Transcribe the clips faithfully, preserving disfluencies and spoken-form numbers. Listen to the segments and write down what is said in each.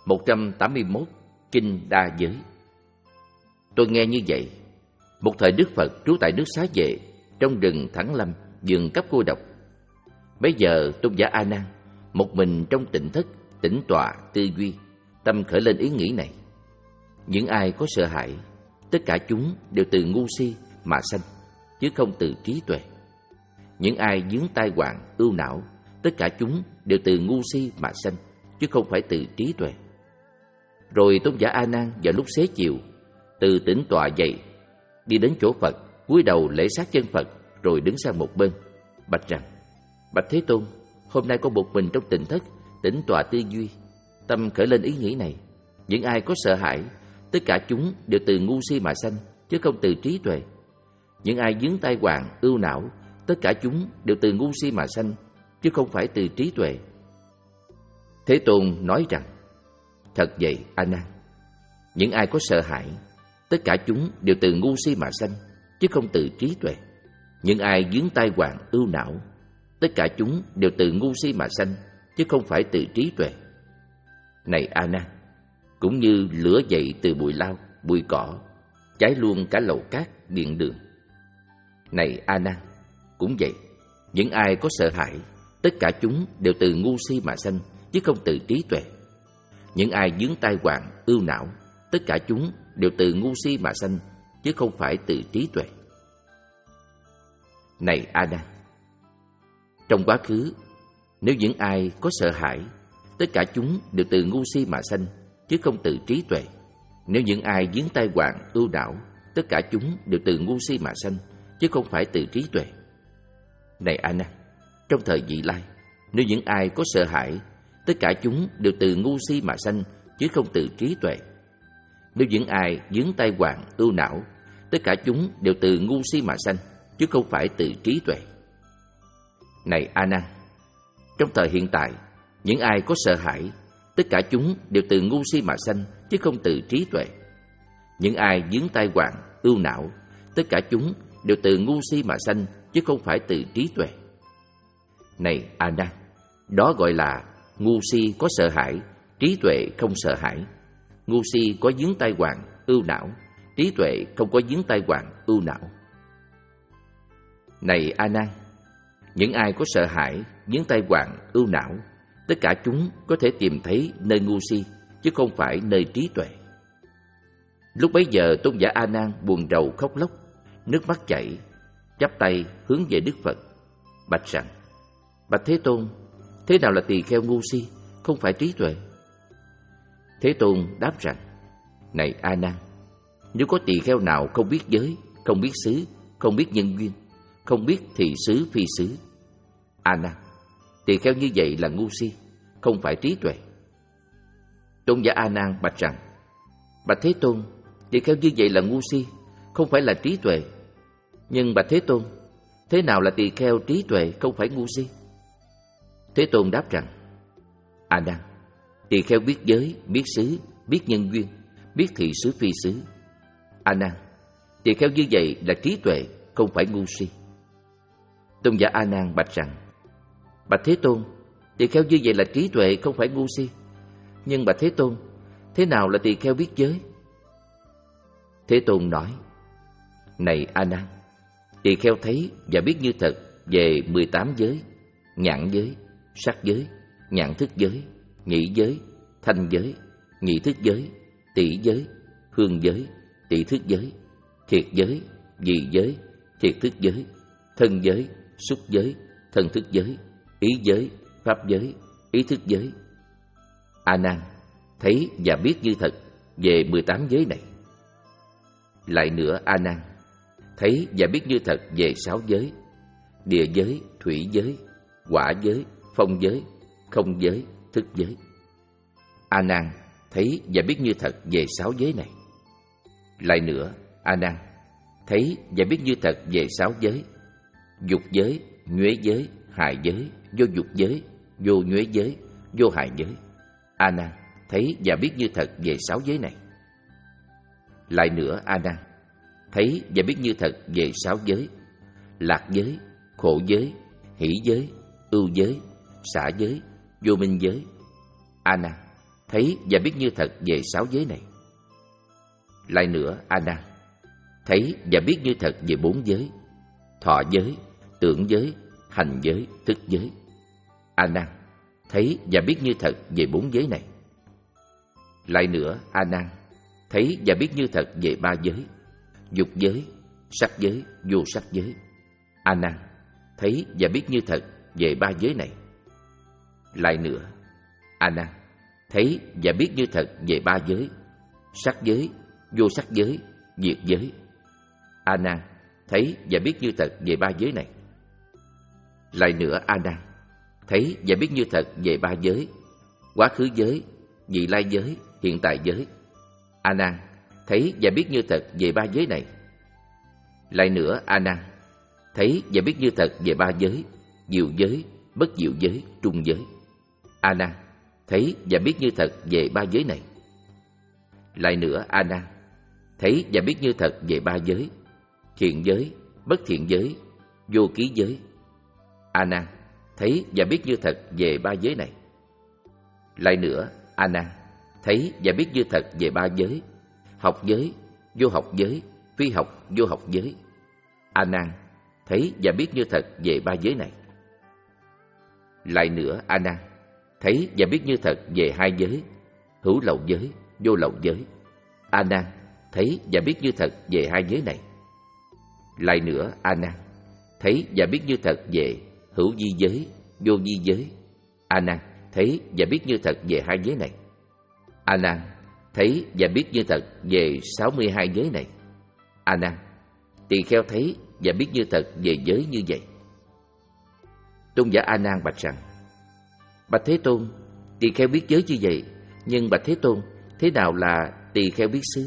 một trăm tám mươi mốt Kinh Đa Giới. Tôi nghe như vậy. Một thời Đức Phật trú tại nước Xá Vệ, trong rừng Thắng Lâm, vườn cấp cô độc. Bấy giờ tôn giả A Nan một mình trong tịnh thất, tĩnh tọa tư duy, tâm khởi lên ý nghĩ này: những ai có sợ hãi, tất cả chúng đều từ ngu si mà sanh, chứ không từ trí tuệ. Những ai vướng tai họa ưu não, tất cả chúng đều từ ngu si mà sanh, chứ không phải từ trí tuệ. Rồi tôn giả A Nan vào lúc xế chiều từ tĩnh tọa dậy, đi đến chỗ Phật, cúi đầu lễ sát chân Phật, rồi đứng sang một bên, bạch rằng: bạch Thế Tôn, hôm nay con một mình trong tịnh thất, tĩnh tọa tư duy, tâm khởi lên ý nghĩ này: những ai có sợ hãi, tất cả chúng đều từ ngu si mà sanh, chứ không từ trí tuệ. Những ai vướng tai họa ưu não, tất cả chúng đều từ ngu si mà sanh, chứ không phải từ trí tuệ. Thế Tôn nói rằng: thật vậy, A Nan, những ai có sợ hãi, tất cả chúng đều từ ngu si mà sanh, chứ không từ trí tuệ. Những ai vướng tai họa ưu não, tất cả chúng đều từ ngu si mà sanh, chứ không phải từ trí tuệ. Này A Nan, cũng như lửa dậy từ bụi lau, bụi cỏ, cháy luôn cả lầu cát, điện đường. Này A Nan, cũng vậy, những ai có sợ hãi, tất cả chúng đều từ ngu si mà sanh, chứ không từ trí tuệ. Những ai vướng tai họa ưu não, tất cả chúng đều từ ngu si mà sanh, chứ không phải từ trí tuệ. Này A Nan, trong quá khứ, nếu những ai có sợ hãi, tất cả chúng đều từ ngu si mà sanh, chứ không từ trí tuệ. Nếu những ai vướng tai họa ưu não, tất cả chúng đều từ ngu si mà sanh, chứ không phải từ trí tuệ. Này A Nan, trong thời vị lai, nếu những ai có sợ hãi, tất cả chúng đều từ ngu si mà sanh, chứ không từ trí tuệ. Nếu những ai vướng tai họa ưu não, tất cả chúng đều từ ngu si mà sanh, chứ không phải từ trí tuệ. Này A Nan, trong thời hiện tại, những ai có sợ hãi, tất cả chúng đều từ ngu si mà sanh, chứ không từ trí tuệ. Những ai vướng tai họa ưu não, tất cả chúng đều từ ngu si mà sanh, chứ không phải từ trí tuệ. Này A Nan, đó gọi là ngu si có sợ hãi, trí tuệ không sợ hãi. Ngu si có vướng tai họa ưu não, trí tuệ không có vướng tai họa ưu não. Này A Nan, những ai có sợ hãi, vướng tai họa ưu não, tất cả chúng có thể tìm thấy nơi ngu si, chứ không phải nơi trí tuệ. Lúc bấy giờ tôn giả A Nan buồn rầu khóc lóc, nước mắt chảy, chắp tay hướng về Đức Phật, bạch rằng: bạch Thế Tôn, thế nào là tỳ kheo ngu si, không phải trí tuệ? Thế Tôn đáp rằng: này A Nan, nếu có tỳ kheo nào không biết giới, không biết xứ, không biết nhân duyên, không biết thì xứ phi xứ, A Nan, tỳ kheo như vậy là ngu si, không phải trí tuệ. Tôn giả A Nan bạch rằng: bạch Thế Tôn, tỳ kheo như vậy là ngu si, không phải là trí tuệ. Nhưng bạch Thế Tôn, thế nào là tỳ kheo trí tuệ, không phải ngu si? Thế Tôn đáp rằng: A Nan, tỳ kheo biết giới, biết xứ, biết nhân duyên, biết thị xứ phi xứ. A Nan, tỳ kheo như vậy là trí tuệ, không phải ngu si. Tôn giả A Nan bạch rằng: bạch Thế Tôn, tỳ kheo như vậy là trí tuệ, không phải ngu si. Nhưng bạch Thế Tôn, thế nào là tỳ kheo biết giới? Thế Tôn nói: này A Nan, tỳ kheo thấy và biết như thật về mười tám giới: nhãn giới, sắc giới, nhãn thức giới, nhĩ giới, thanh giới, nhị thức giới, tỷ giới, hương giới, tỷ thức giới, thiệt giới, vị giới, thiệt thức giới, thân giới, xúc giới, thân thức giới, ý giới, pháp giới, ý thức giới. A Nan, thấy và biết như thật về mười tám giới này. Lại nữa A Nan, thấy và biết như thật về sáu giới: địa giới, thủy giới, hỏa giới, phong giới, không giới, thức giới. A Nan, thấy và biết như thật về sáu giới này. Lại nữa A Nan, thấy và biết như thật về sáu giới: dục giới, nhuế giới, hại giới, vô dục giới, vô nhuế giới, vô hại giới. A Nan, thấy và biết như thật về sáu giới này. Lại nữa A Nan, thấy và biết như thật về sáu giới: lạc giới, khổ giới, hỷ giới, ưu giới, xả giới, vô minh giới. A Nan, thấy và biết như thật về sáu giới này. Lại nữa, A Nan, thấy và biết như thật về bốn giới: thọ giới, tưởng giới, hành giới, thức giới. A Nan, thấy và biết như thật về bốn giới này. Lại nữa, A Nan, thấy và biết như thật về ba giới: dục giới, sắc giới, vô sắc giới. A Nan, thấy và biết như thật về ba giới này. Lại nữa, A Nan, thấy và biết như thật về ba giới: sắc giới, vô sắc giới, diệt giới. A Nan, thấy và biết như thật về ba giới này. Lại nữa, A Nan, thấy và biết như thật về ba giới: quá khứ giới, vị lai giới, hiện tại giới. A Nan, thấy và biết như thật về ba giới này. Lại nữa, A Nan, thấy và biết như thật về ba giới: diệu giới, bất diệu giới, trung giới. A Nan, thấy và biết như thật về ba giới này. Lại nữa, A Nan, thấy và biết như thật về ba giới: thiện giới, bất thiện giới, vô ký giới. A Nan, thấy và biết như thật về ba giới này. Lại nữa, A Nan, thấy và biết như thật về ba giới: học giới, vô học giới, phi học, vô học giới. A Nan, thấy và biết như thật về ba giới này. Lại nữa, A Nan, thấy và biết như thật về hai giới: hữu lậu giới, vô lậu giới. A Nan, thấy và biết như thật về hai giới này. Lại nữa, A Nan, thấy và biết như thật về hữu vi giới, vô vi giới. A Nan, thấy và biết như thật về hai giới này. A Nan, thấy và biết như thật về sáu mươi hai giới này. A Nan, tỳ kheo thấy và biết như thật về giới như vậy. Tôn giả A Nan bạch rằng: bạch Thế Tôn, tỳ kheo biết giới như vậy, nhưng bạch Thế Tôn, thế nào là tỳ kheo biết xứ?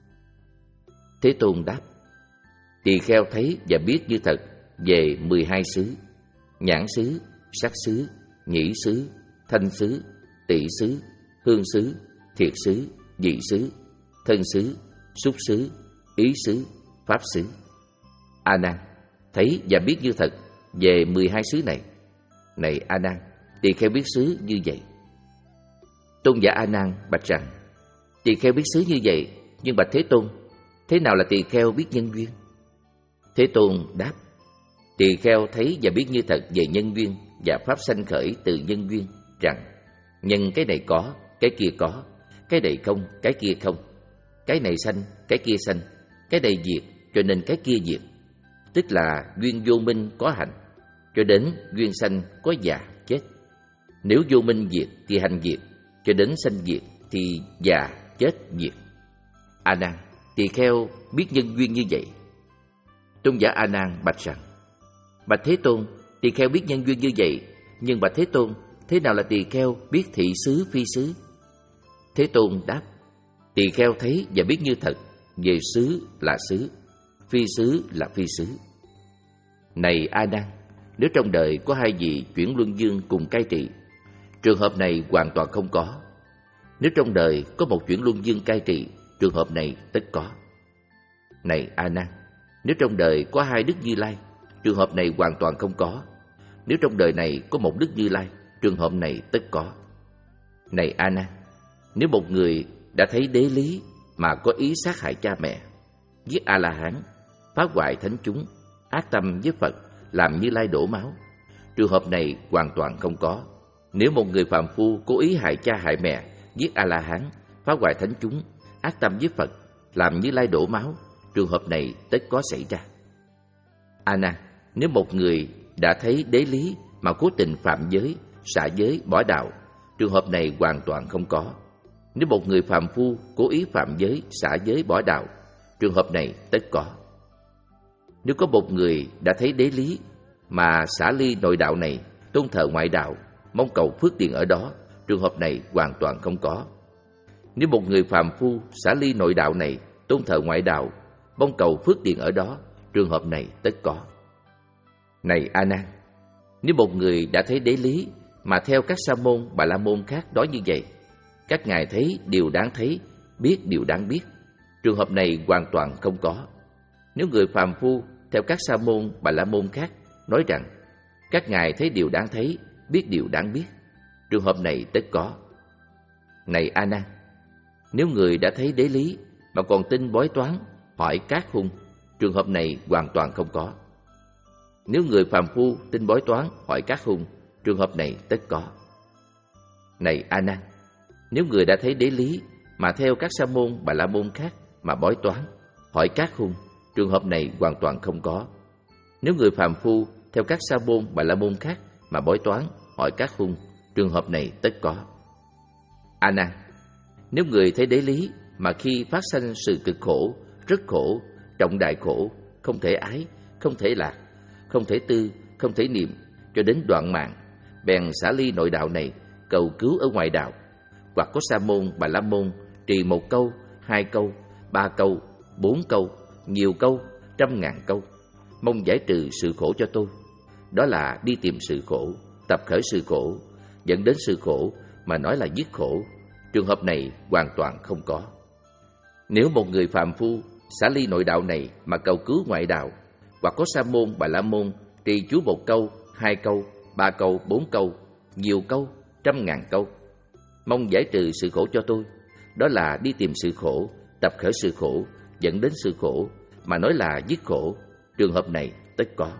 Thế Tôn đáp: tỳ kheo thấy và biết như thật về mười hai xứ: nhãn xứ, sắc xứ, nhĩ xứ, thanh xứ, tỷ xứ, hương xứ, thiệt xứ, vị xứ, thân xứ, xúc xứ, ý xứ, pháp xứ. A Nan, thấy và biết như thật về mười hai xứ này. Này A Nan, tỳ kheo biết xứ như vậy. Tôn giả A Nan bạch rằng: tỳ kheo biết xứ như vậy, nhưng bạch Thế Tôn, thế nào là tỳ kheo biết nhân duyên? Thế Tôn đáp: tỳ kheo thấy và biết như thật về nhân duyên và pháp sanh khởi từ nhân duyên, rằng nhân cái này có, cái kia có, cái này không, cái kia không, cái này sanh, cái kia sanh, cái này diệt, cho nên cái kia diệt. Tức là duyên vô minh có hành, cho đến duyên sanh có già chết. Nếu vô minh diệt thì hành diệt, cho đến sanh diệt thì già chết diệt. A Nan, tỳ kheo biết nhân duyên như vậy. Tôn giả A Nan bạch rằng: bạch Thế Tôn, tỳ kheo biết nhân duyên như vậy, nhưng bạch Thế Tôn, thế nào là tỳ kheo biết thị xứ phi xứ? Thế Tôn đáp: tỳ kheo thấy và biết như thật về xứ là xứ, phi xứ là phi xứ. Này A Nan, nếu trong đời có hai vị chuyển luân dương cùng cai trị, trường hợp này hoàn toàn không có. Nếu trong đời có một chuyển luân dương cai trị, trường hợp này tất có. Này A Nan, nếu trong đời có hai Đức Như Lai, trường hợp này hoàn toàn không có. Nếu trong đời này có một Đức Như Lai, trường hợp này tất có. Này A Nan, nếu một người đã thấy đế lý mà có ý sát hại cha mẹ, giết A La Hán, phá hoại thánh chúng, ác tâm với Phật, làm Như Lai đổ máu, trường hợp này hoàn toàn không có. Nếu một người phàm phu cố ý hại cha hại mẹ, giết A La Hán, phá hoại thánh chúng, ác tâm với Phật, làm Như Lai đổ máu, trường hợp này tất có xảy ra. A Nan, nếu một người đã thấy đế lý mà cố tình phạm giới, xả giới, bỏ đạo, trường hợp này hoàn toàn không có. Nếu một người phàm phu cố ý phạm giới, xả giới, bỏ đạo, trường hợp này tất có. Nếu có một người đã thấy đế lý mà xả ly nội đạo này, tôn thờ ngoại đạo, mong cầu phước điền ở đó, trường hợp này hoàn toàn không có. Nếu một người phàm phu xả ly nội đạo này, tôn thờ ngoại đạo, mong cầu phước điền ở đó, trường hợp này tất có. Này A Nan, nếu một người đã thấy đế lý mà theo các sa môn, bà la môn khác nói như vậy, các ngài thấy điều đáng thấy, biết điều đáng biết, trường hợp này hoàn toàn không có. Nếu người phàm phu theo các sa môn, bà la môn khác nói rằng các ngài thấy điều đáng thấy, biết điều đáng biết, trường hợp này tất có. Này A Nan, nếu người đã thấy đế lý mà còn tin bói toán, hỏi cát hung, trường hợp này hoàn toàn không có. Nếu người phàm phu tin bói toán, hỏi cát hung, trường hợp này tất có. Này A Nan, nếu người đã thấy đế lý mà theo các sa môn bà la môn khác mà bói toán, hỏi cát hung, trường hợp này hoàn toàn không có. Nếu người phàm phu theo các sa môn bà la môn khác mà bói toán, hỏi cát hung, trường hợp này tất có. A Nan, nếu người thấy đế lý mà khi phát sanh sự cực khổ, rất khổ, trọng đại khổ, không thể ái, không thể lạc, không thể tư, không thể niệm, cho đến đoạn mạng, bèn xả ly nội đạo này, cầu cứu ở ngoài đạo, hoặc có sa môn bà la môn trì một câu, hai câu, ba câu, bốn câu, nhiều câu, trăm ngàn câu, mong giải trừ sự khổ cho tôi. Đó là đi tìm sự khổ, tập khởi sự khổ, dẫn đến sự khổ mà nói là dứt khổ. Trường hợp này hoàn toàn không có. Nếu một người phàm phu xả ly nội đạo này mà cầu cứu ngoại đạo, hoặc có sa môn bà la môn trì chú một câu, hai câu, ba câu, bốn câu, nhiều câu, trăm ngàn câu, mong giải trừ sự khổ cho tôi, đó là đi tìm sự khổ, tập khởi sự khổ, dẫn đến sự khổ mà nói là dứt khổ. Trường hợp này tất có.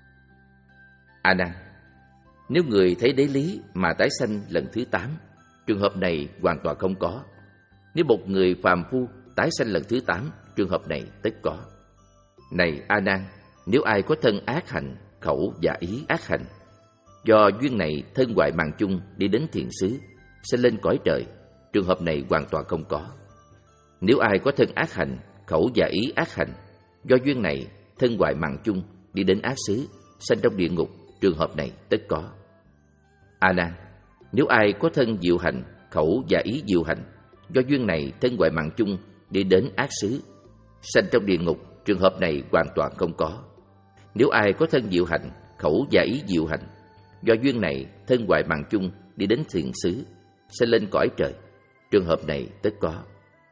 A Nan, nếu người thấy đế lý mà tái sanh lần thứ tám, trường hợp này hoàn toàn không có. Nếu một người phàm phu tái sanh lần thứ tám, trường hợp này tất có. Này A Nan, nếu ai có thân ác hành, khẩu và ý ác hành, do duyên này thân hoại mạng chung đi đến thiện xứ, sẽ lên cõi trời, trường hợp này hoàn toàn không có. Nếu ai có thân ác hành, khẩu và ý ác hành, do duyên này thân hoại mạng chung đi đến ác xứ, sanh trong địa ngục, trường hợp này tất có. A Nan, nếu ai có thân diệu hành, khẩu và ý diệu hành, do duyên này thân hoại mạng chung đi đến ác xứ, sanh trong địa ngục, trường hợp này hoàn toàn không có. Nếu ai có thân diệu hành, khẩu và ý diệu hành, do duyên này thân hoại mạng chung đi đến thiện xứ, sẽ lên cõi trời, trường hợp này tất có.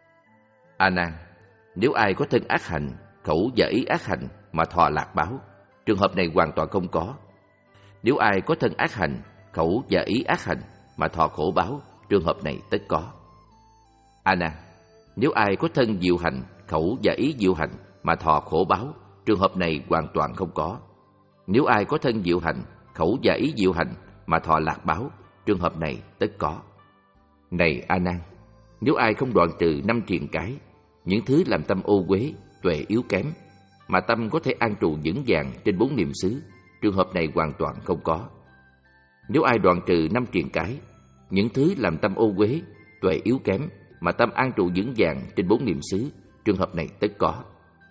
A Nan, nếu ai có thân ác hành, khẩu và ý ác hành mà thọ lạc báo, trường hợp này hoàn toàn không có. Nếu ai có thân ác hành, khẩu và ý ác hành mà thọ khổ báo, trường hợp này tất có. A Nan, nếu ai có thân diệu hành, khẩu và ý diệu hành mà thọ khổ báo, trường hợp này hoàn toàn không có. Nếu ai có thân diệu hành, khẩu và ý diệu hành mà thọ lạc báo, trường hợp này tất có. Này A Nan, nếu ai không đoạn trừ năm triền cái, những thứ làm tâm ô uế, tuệ yếu kém, mà tâm có thể an trụ vững vàng trên bốn niệm xứ, trường hợp này hoàn toàn không có. Nếu ai đoạn trừ năm triền cái, những thứ làm tâm ô uế, tuệ yếu kém, mà tâm an trụ vững vàng trên bốn niệm xứ, trường hợp này tất có.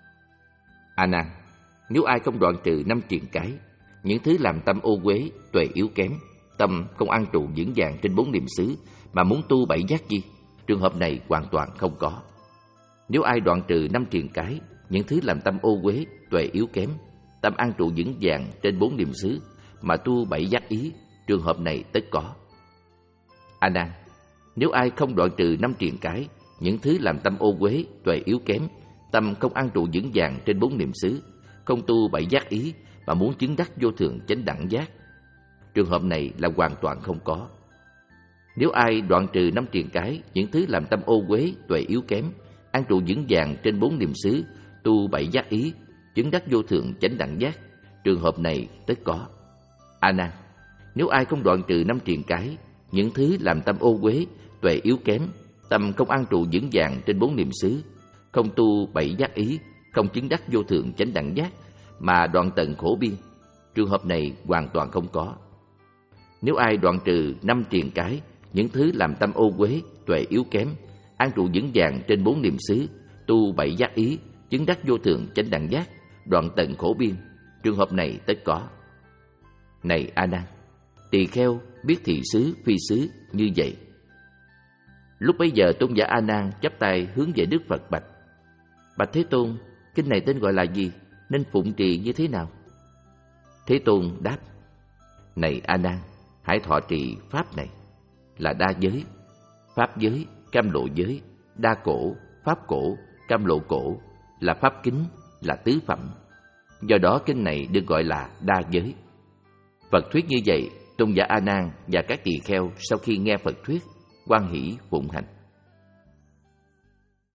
A Nan, nếu ai không đoạn trừ năm triền cái, những thứ làm tâm ô uế, tuệ yếu kém, tâm không an trụ vững vàng trên bốn niệm xứ, mà muốn tu bảy giác chi, trường hợp này hoàn toàn không có. Nếu ai đoạn trừ năm triền cái, những thứ làm tâm ô uế, tuệ yếu kém, tâm an trụ vững vàng trên bốn niệm xứ, mà tu bảy giác ý, trường hợp này tất có. A Nan, nếu ai không đoạn trừ năm triền cái, những thứ làm tâm ô uế, tuệ yếu kém, tâm không an trụ vững vàng trên bốn niệm xứ, không tu bảy giác ý, mà muốn chứng đắc vô thượng chánh đẳng giác, trường hợp này là hoàn toàn không có. Nếu ai đoạn trừ năm triền cái, những thứ làm tâm ô uế, tuệ yếu kém, an trụ vững vàng trên bốn niệm xứ, tu bảy giác ý, chứng đắc vô thượng chánh đẳng giác, trường hợp này tất có. A Nan, nếu ai không đoạn trừ năm triền cái, những thứ làm tâm ô uế, tuệ yếu kém, tâm không an trụ vững vàng trên bốn niệm xứ, không tu bảy giác ý, không chứng đắc vô thượng chánh đẳng giác, mà đoạn tận khổ biên, trường hợp này hoàn toàn không có. Nếu ai đoạn trừ năm triền cái, những thứ làm tâm ô uế, tuệ yếu kém, an trụ vững vàng trên bốn niệm xứ, tu bảy giác ý, chứng đắc vô thượng chánh đẳng giác, đoạn tận khổ biên, trường hợp này tất có. Này A Nan, tỳ kheo biết thị xứ phi xứ như vậy. Lúc bấy giờ tôn giả A Nan chắp tay hướng về Đức Phật bạch: Bạch Thế Tôn, kinh này tên gọi là gì, nên phụng trì như thế nào? Thế Tôn đáp: Này A Nan, hãy thọ trì pháp này là đa giới, pháp giới, cam lộ giới, đa cổ, pháp cổ, cam lộ cổ, là pháp kính, là tứ phẩm. Do đó kinh này được gọi là đa giới. Phật thuyết như vậy, tôn giả A Nan và các tỳ kheo sau khi nghe Phật thuyết hoan hỷ phụng hành.